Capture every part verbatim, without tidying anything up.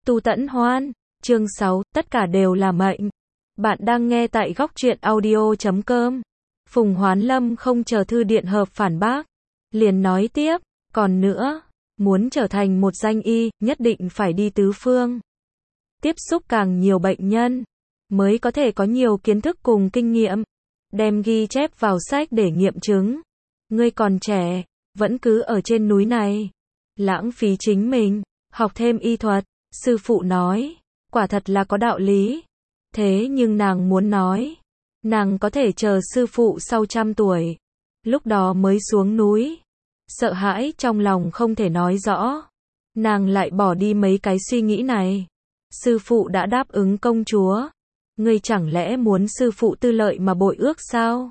Tu Tẫn Hoan, chương sáu, tất cả đều là mệnh. Bạn đang nghe tại góc truyện audio chấm com. Phùng Hoán Lâm không chờ thư điện hợp phản bác, liền nói tiếp, còn nữa, muốn trở thành một danh y, nhất định phải đi tứ phương. Tiếp xúc càng nhiều bệnh nhân, mới có thể có nhiều kiến thức cùng kinh nghiệm, đem ghi chép vào sách để nghiệm chứng. Ngươi còn trẻ, vẫn cứ ở trên núi này, lãng phí chính mình, học thêm y thuật. Sư phụ nói, quả thật là có đạo lý. Thế nhưng nàng muốn nói, nàng có thể chờ sư phụ sau trăm tuổi, lúc đó mới xuống núi. Sợ hãi trong lòng không thể nói rõ, nàng lại bỏ đi mấy cái suy nghĩ này. Sư phụ đã đáp ứng công chúa, ngươi chẳng lẽ muốn sư phụ tư lợi mà bội ước sao?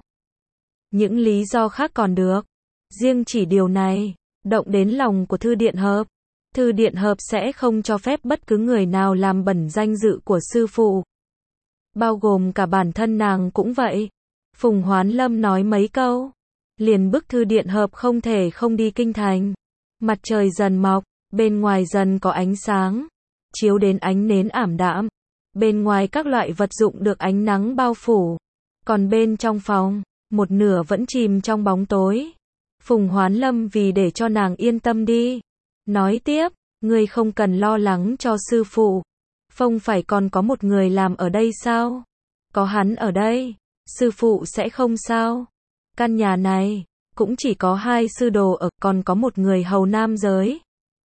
Những lý do khác còn được, riêng chỉ điều này, động đến lòng của thư điện hợp. Thư điện hợp sẽ không cho phép bất cứ người nào làm bẩn danh dự của sư phụ, bao gồm cả bản thân nàng cũng vậy. Phùng Hoán Lâm nói mấy câu, liền bức thư điện hợp không thể không đi kinh thành. Mặt trời dần mọc, bên ngoài dần có ánh sáng, chiếu đến ánh nến ảm đạm. Bên ngoài các loại vật dụng được ánh nắng bao phủ, còn bên trong phòng, một nửa vẫn chìm trong bóng tối. Phùng Hoán Lâm vì để cho nàng yên tâm đi, nói tiếp, ngươi không cần lo lắng cho sư phụ. Không phải còn có một người làm ở đây sao? Có hắn ở đây, sư phụ sẽ không sao. Căn nhà này, cũng chỉ có hai sư đồ ở, còn có một người hầu nam giới.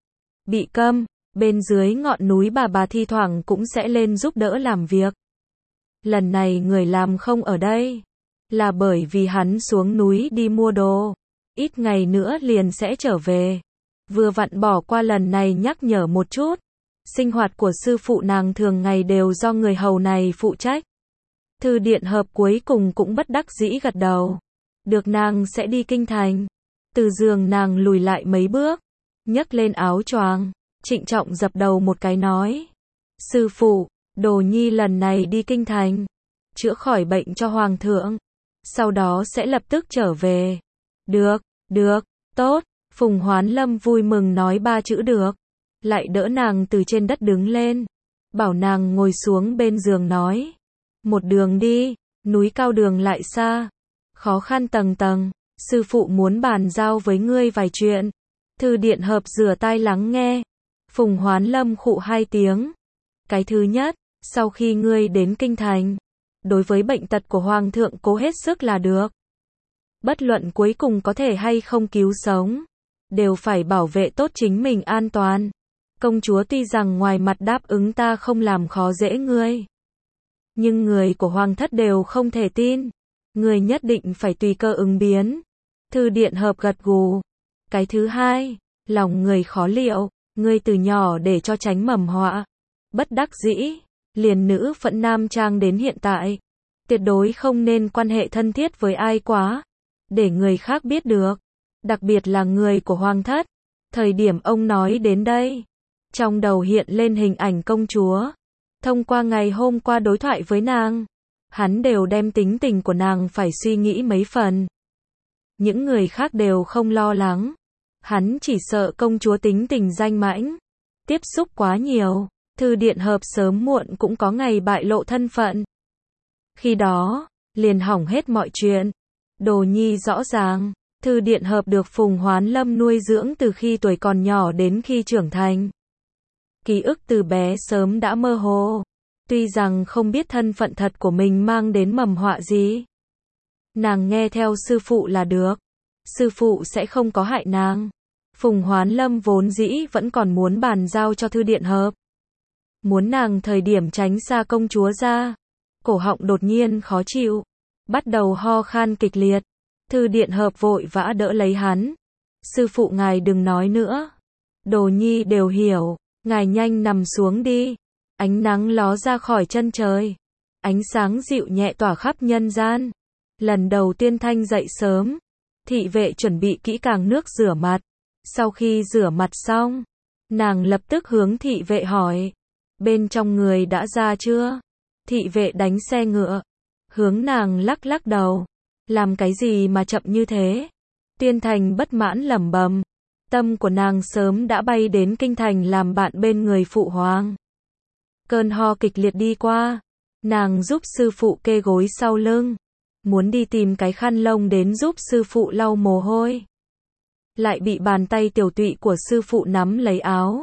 Bị câm, bên dưới ngọn núi bà bà thi thoảng cũng sẽ lên giúp đỡ làm việc. Lần này người làm không ở đây, là bởi vì hắn xuống núi đi mua đồ. Ít ngày nữa liền sẽ trở về. Vừa vặn bỏ qua lần này nhắc nhở một chút. Sinh hoạt của sư phụ nàng thường ngày đều do người hầu này phụ trách. Thư điện hợp cuối cùng cũng bất đắc dĩ gật đầu. Được, nàng sẽ đi kinh thành. Từ giường nàng lùi lại mấy bước, nhấc lên áo choàng, trịnh trọng dập đầu một cái nói. Sư phụ, đồ nhi lần này đi kinh thành, chữa khỏi bệnh cho hoàng thượng, sau đó sẽ lập tức trở về. Được, được, tốt. Phùng Hoán Lâm vui mừng nói ba chữ được, lại đỡ nàng từ trên đất đứng lên, bảo nàng ngồi xuống bên giường nói. Một đường đi, núi cao đường lại xa, khó khăn tầng tầng, sư phụ muốn bàn giao với ngươi vài chuyện. Thư điện hợp rửa tai lắng nghe. Phùng Hoán Lâm khụ hai tiếng. Cái thứ nhất, sau khi ngươi đến kinh thành, đối với bệnh tật của hoàng thượng cố hết sức là được. Bất luận cuối cùng có thể hay không cứu sống, đều phải bảo vệ tốt chính mình an toàn. Công chúa tuy rằng ngoài mặt đáp ứng ta không làm khó dễ ngươi, nhưng người của hoàng thất đều không thể tin. Ngươi nhất định phải tùy cơ ứng biến. Thư điện hợp gật gù. Cái thứ hai, lòng người khó liệu, ngươi từ nhỏ để cho tránh mầm họa. Bất đắc dĩ, liền nữ phận nam trang đến hiện tại. Tuyệt đối không nên quan hệ thân thiết với ai quá, để người khác biết được. Đặc biệt là người của hoàng thất. Thời điểm ông nói đến đây, trong đầu hiện lên hình ảnh công chúa. Thông qua ngày hôm qua đối thoại với nàng, hắn đều đem tính tình của nàng phải suy nghĩ mấy phần. Những người khác đều không lo lắng, hắn chỉ sợ công chúa tính tình danh mãnh, tiếp xúc quá nhiều, thư điện hợp sớm muộn cũng có ngày bại lộ thân phận. Khi đó, liền hỏng hết mọi chuyện. Đồ nhi rõ ràng, thư điện hợp được Phùng Hoán Lâm nuôi dưỡng từ khi tuổi còn nhỏ đến khi trưởng thành. Ký ức từ bé sớm đã mơ hồ. Tuy rằng không biết thân phận thật của mình mang đến mầm họa gì, nàng nghe theo sư phụ là được. Sư phụ sẽ không có hại nàng. Phùng Hoán Lâm vốn dĩ vẫn còn muốn bàn giao cho thư điện hợp, muốn nàng thời điểm tránh xa công chúa ra. Cổ họng đột nhiên khó chịu, bắt đầu ho khan kịch liệt. Thư điện hợp vội vã đỡ lấy hắn. Sư phụ ngài đừng nói nữa. Đồ nhi đều hiểu, ngài nhanh nằm xuống đi. Ánh nắng ló ra khỏi chân trời, ánh sáng dịu nhẹ tỏa khắp nhân gian. Lần đầu tiên thanh dậy sớm, thị vệ chuẩn bị kỹ càng nước rửa mặt. Sau khi rửa mặt xong, nàng lập tức hướng thị vệ hỏi, bên trong người đã ra chưa? Thị vệ đánh xe ngựa, hướng nàng lắc lắc đầu. Làm cái gì mà chậm như thế? Tiên Thành bất mãn lẩm bẩm, tâm của nàng sớm đã bay đến kinh thành làm bạn bên người phụ hoàng. Cơn ho kịch liệt đi qua, nàng giúp sư phụ kê gối sau lưng, muốn đi tìm cái khăn lông đến giúp sư phụ lau mồ hôi. Lại bị bàn tay tiểu tụy của sư phụ nắm lấy áo.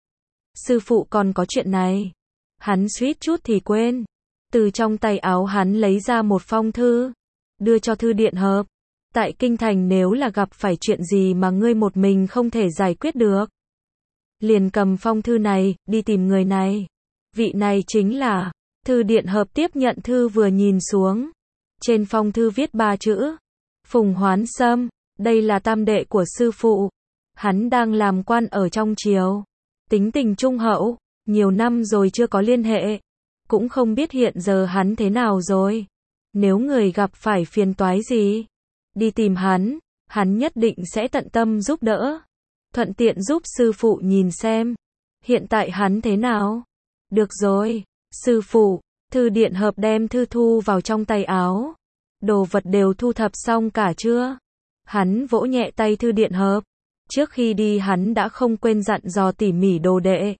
Sư phụ còn có chuyện này. Hắn suýt chút thì quên. Từ trong tay áo hắn lấy ra một phong thư, đưa cho Thư Điện Hợp. Tại kinh thành nếu là gặp phải chuyện gì mà ngươi một mình không thể giải quyết được, liền cầm phong thư này, đi tìm người này. Vị này chính là, Thư Điện Hợp tiếp nhận thư vừa nhìn xuống. Trên phong thư viết ba chữ, Phùng Hoán Sâm, đây là tam đệ của sư phụ. Hắn đang làm quan ở trong triều. Tính tình trung hậu, nhiều năm rồi chưa có liên hệ. Cũng không biết hiện giờ hắn thế nào rồi. Nếu người gặp phải phiền toái gì, đi tìm hắn, hắn nhất định sẽ tận tâm giúp đỡ. Thuận tiện giúp sư phụ nhìn xem, hiện tại hắn thế nào. Được rồi, sư phụ. Thư Điện Hợp đem thư thu vào trong tay áo. Đồ vật đều thu thập xong cả chưa? Hắn vỗ nhẹ tay Thư Điện Hợp. Trước khi đi hắn đã không quên dặn dò tỉ mỉ đồ đệ.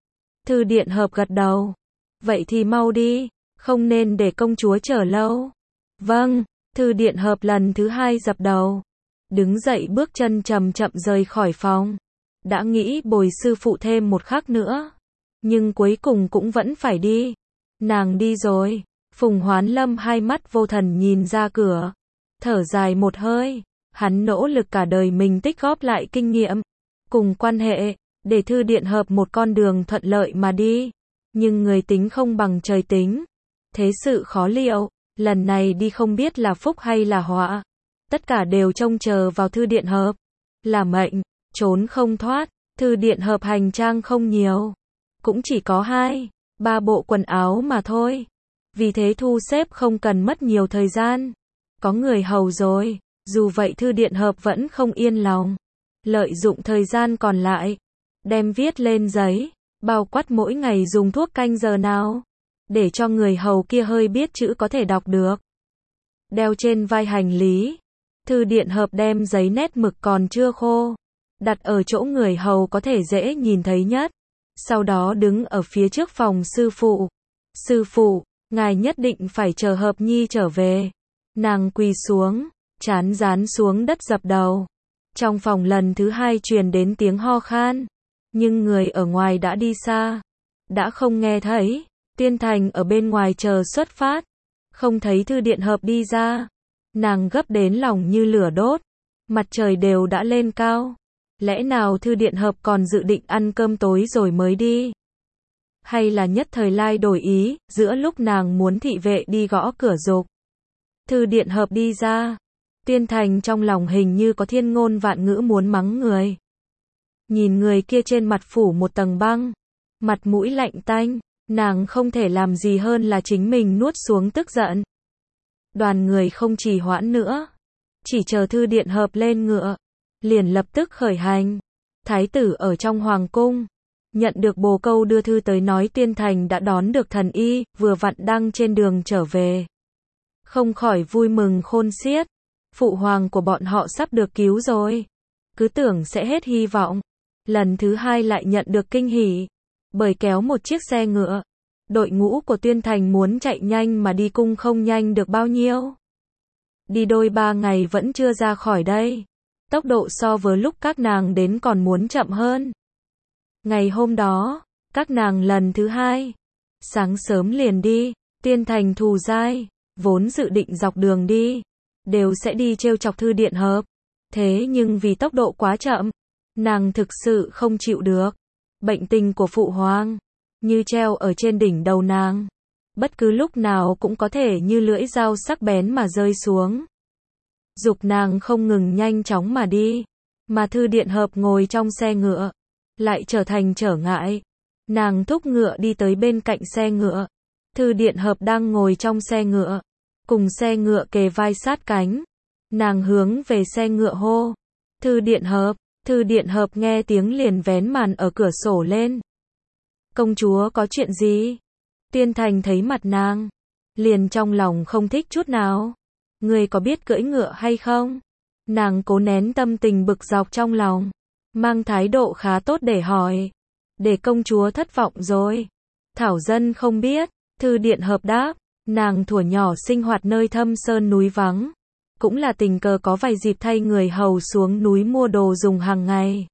Thư Điện Hợp gật đầu. Vậy thì mau đi, không nên để công chúa chờ lâu. Vâng, Thư Điện Hợp lần thứ hai dập đầu. Đứng dậy bước chân chậm chậm rời khỏi phòng. Đã nghĩ bồi sư phụ thêm một khắc nữa, nhưng cuối cùng cũng vẫn phải đi. Nàng đi rồi. Phùng Hoán Lâm hai mắt vô thần nhìn ra cửa. Thở dài một hơi. Hắn nỗ lực cả đời mình tích góp lại kinh nghiệm, cùng quan hệ, để Thư Điện Hợp một con đường thuận lợi mà đi. Nhưng người tính không bằng trời tính. Thế sự khó liệu, lần này đi không biết là phúc hay là họa. Tất cả đều trông chờ vào Thư Điện Hợp. Là mệnh, trốn không thoát. Thư Điện Hợp hành trang không nhiều, cũng chỉ có hai, ba bộ quần áo mà thôi. Vì thế thu xếp không cần mất nhiều thời gian. Có người hầu rồi, dù vậy Thư Điện Hợp vẫn không yên lòng. Lợi dụng thời gian còn lại, đem viết lên giấy, bao quát mỗi ngày dùng thuốc canh giờ nào, để cho người hầu kia hơi biết chữ có thể đọc được. Đeo trên vai hành lý. Thư Điện Hợp đem giấy nét mực còn chưa khô, đặt ở chỗ người hầu có thể dễ nhìn thấy nhất. Sau đó đứng ở phía trước phòng sư phụ. Sư phụ, ngài nhất định phải chờ Hợp Nhi trở về. Nàng quỳ xuống, trán dán xuống đất dập đầu. Trong phòng lần thứ hai truyền đến tiếng ho khan. Nhưng người ở ngoài đã đi xa, đã không nghe thấy. Tuyên Thành ở bên ngoài chờ xuất phát, không thấy Thư Điện Hợp đi ra. Nàng gấp đến lòng như lửa đốt. Mặt trời đều đã lên cao. Lẽ nào Thư Điện Hợp còn dự định ăn cơm tối rồi mới đi? Hay là nhất thời lai đổi ý, giữa lúc nàng muốn thị vệ đi gõ cửa dục Thư Điện Hợp đi ra. Tuyên Thành trong lòng hình như có thiên ngôn vạn ngữ muốn mắng người. Nhìn người kia trên mặt phủ một tầng băng, mặt mũi lạnh tanh, nàng không thể làm gì hơn là chính mình nuốt xuống tức giận. Đoàn người không trì hoãn nữa, chỉ chờ Thư Điện Hợp lên ngựa, liền lập tức khởi hành. Thái tử ở trong hoàng cung, nhận được bồ câu đưa thư tới nói Tuyên Thành đã đón được thần y, vừa vặn đang trên đường trở về. Không khỏi vui mừng khôn xiết. Phụ hoàng của bọn họ sắp được cứu rồi. Cứ tưởng sẽ hết hy vọng. Lần thứ hai lại nhận được kinh hỉ. Bởi kéo một chiếc xe ngựa. Đội ngũ của Tuyên Thành muốn chạy nhanh mà đi cung không nhanh được bao nhiêu. Đi đôi ba ngày vẫn chưa ra khỏi đây. Tốc độ so với lúc các nàng đến còn muốn chậm hơn. Ngày hôm đó, các nàng lần thứ hai, sáng sớm liền đi. Tuyên Thành thù dai, vốn dự định dọc đường đi, đều sẽ đi trêu chọc Thư Điện Hợp. Thế nhưng vì tốc độ quá chậm, nàng thực sự không chịu được. Bệnh tình của phụ hoàng, như treo ở trên đỉnh đầu nàng. Bất cứ lúc nào cũng có thể như lưỡi dao sắc bén mà rơi xuống. Giục nàng không ngừng nhanh chóng mà đi. Mà Thư Điện Hợp ngồi trong xe ngựa, lại trở thành trở ngại. Nàng thúc ngựa đi tới bên cạnh xe ngựa. Thư Điện Hợp đang ngồi trong xe ngựa, cùng xe ngựa kề vai sát cánh. Nàng hướng về xe ngựa hô. Thư Điện Hợp. Thư Điện Hợp nghe tiếng liền vén màn ở cửa sổ lên. Công chúa có chuyện gì? Tuyên Thành thấy mặt nàng, liền trong lòng không thích chút nào. Người có biết cưỡi ngựa hay không? Nàng cố nén tâm tình bực dọc trong lòng, mang thái độ khá tốt để hỏi. Để công chúa thất vọng rồi. Thảo Dân không biết. Thư Điện Hợp đáp. Nàng thuở nhỏ sinh hoạt nơi thâm sơn núi vắng. Cũng là tình cờ có vài dịp thay người hầu xuống núi mua đồ dùng hàng ngày.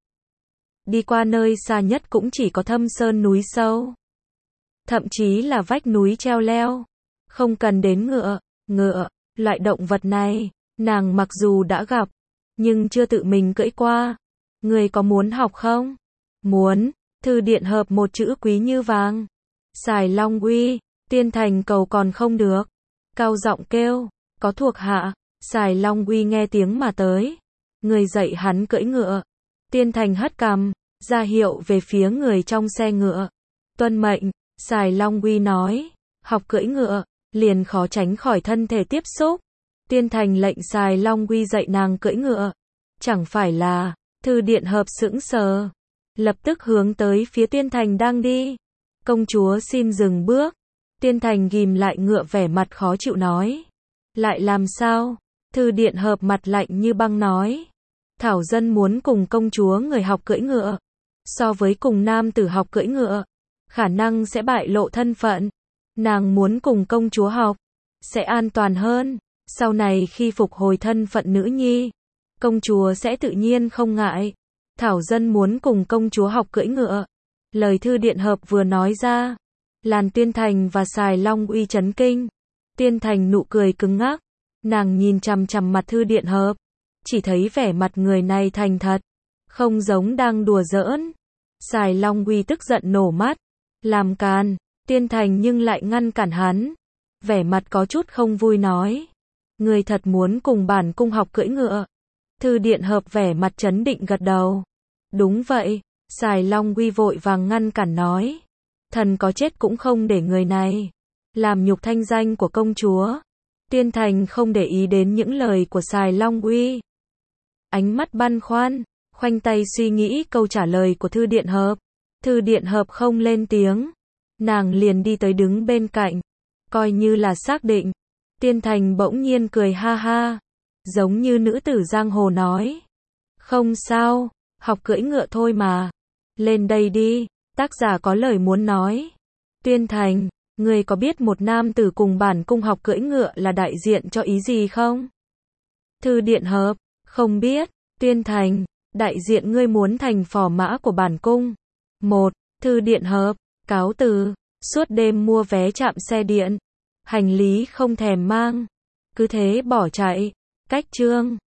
Đi qua nơi xa nhất cũng chỉ có thâm sơn núi sâu. Thậm chí là vách núi treo leo. Không cần đến ngựa, ngựa, loại động vật này, nàng mặc dù đã gặp, nhưng chưa tự mình cưỡi qua. Người có muốn học không? Muốn. Thư Điện Hợp một chữ quý như vàng. Sài Long Uy, Tiên Thành cầu còn không được. Cao giọng kêu, có thuộc hạ. Sài Long Uy nghe tiếng mà tới. Người dạy hắn cưỡi ngựa. Tiên Thành hất cằm, ra hiệu về phía người trong xe ngựa. Tuân mệnh. Sài Long Uy nói. Học cưỡi ngựa, liền khó tránh khỏi thân thể tiếp xúc. Tiên Thành lệnh Sài Long Uy dạy nàng cưỡi ngựa. Chẳng phải là. Thư Điện Hợp sững sờ. Lập tức hướng tới phía Tiên Thành đang đi. Công chúa xin dừng bước. Tiên Thành ghim lại ngựa vẻ mặt khó chịu nói. Lại làm sao? Thư Điện Hợp mặt lạnh như băng nói. Thảo Dân muốn cùng công chúa người học cưỡi ngựa. So với cùng nam tử học cưỡi ngựa, khả năng sẽ bại lộ thân phận. Nàng muốn cùng công chúa học, sẽ an toàn hơn. Sau này khi phục hồi thân phận nữ nhi, công chúa sẽ tự nhiên không ngại. Thảo Dân muốn cùng công chúa học cưỡi ngựa. Lời Thư Điện Hợp vừa nói ra, Làn Tiên Thành và Sài Long Uy chấn kinh. Tiên Thành nụ cười cứng ngắc. Nàng nhìn chằm chằm mặt Thư Điện Hợp, chỉ thấy vẻ mặt người này thành thật, không giống đang đùa giỡn. Sài Long Uy tức giận nổ mắt, làm càn. Tiên Thành nhưng lại ngăn cản hắn, vẻ mặt có chút không vui nói. Người thật muốn cùng bản cung học cưỡi ngựa? Thư Điện Hợp vẻ mặt trấn định gật đầu. Đúng vậy. Sài Long Uy vội vàng ngăn cản nói. Thần có chết cũng không để người này làm nhục thanh danh của công chúa. Tiên Thành không để ý đến những lời của Sài Long Uy. Ánh mắt băn khoăn, khoanh tay suy nghĩ câu trả lời của Thư Điện Hợp. Thư Điện Hợp không lên tiếng. Nàng liền đi tới đứng bên cạnh, coi như là xác định. Tiên Thành bỗng nhiên cười ha ha, giống như nữ tử giang hồ nói. Không sao, học cưỡi ngựa thôi mà. Lên đây đi, tác giả có lời muốn nói. Tiên Thành, người có biết một nam tử cùng bản cung học cưỡi ngựa là đại diện cho ý gì không? Thư Điện Hợp, không biết. Tiên Thành, đại diện ngươi muốn thành phò mã của bản cung. Một. Thư Điện Hợp, cáo từ. Suốt đêm mua vé chạm xe điện, hành lý không thèm mang, cứ thế bỏ chạy. Cách chương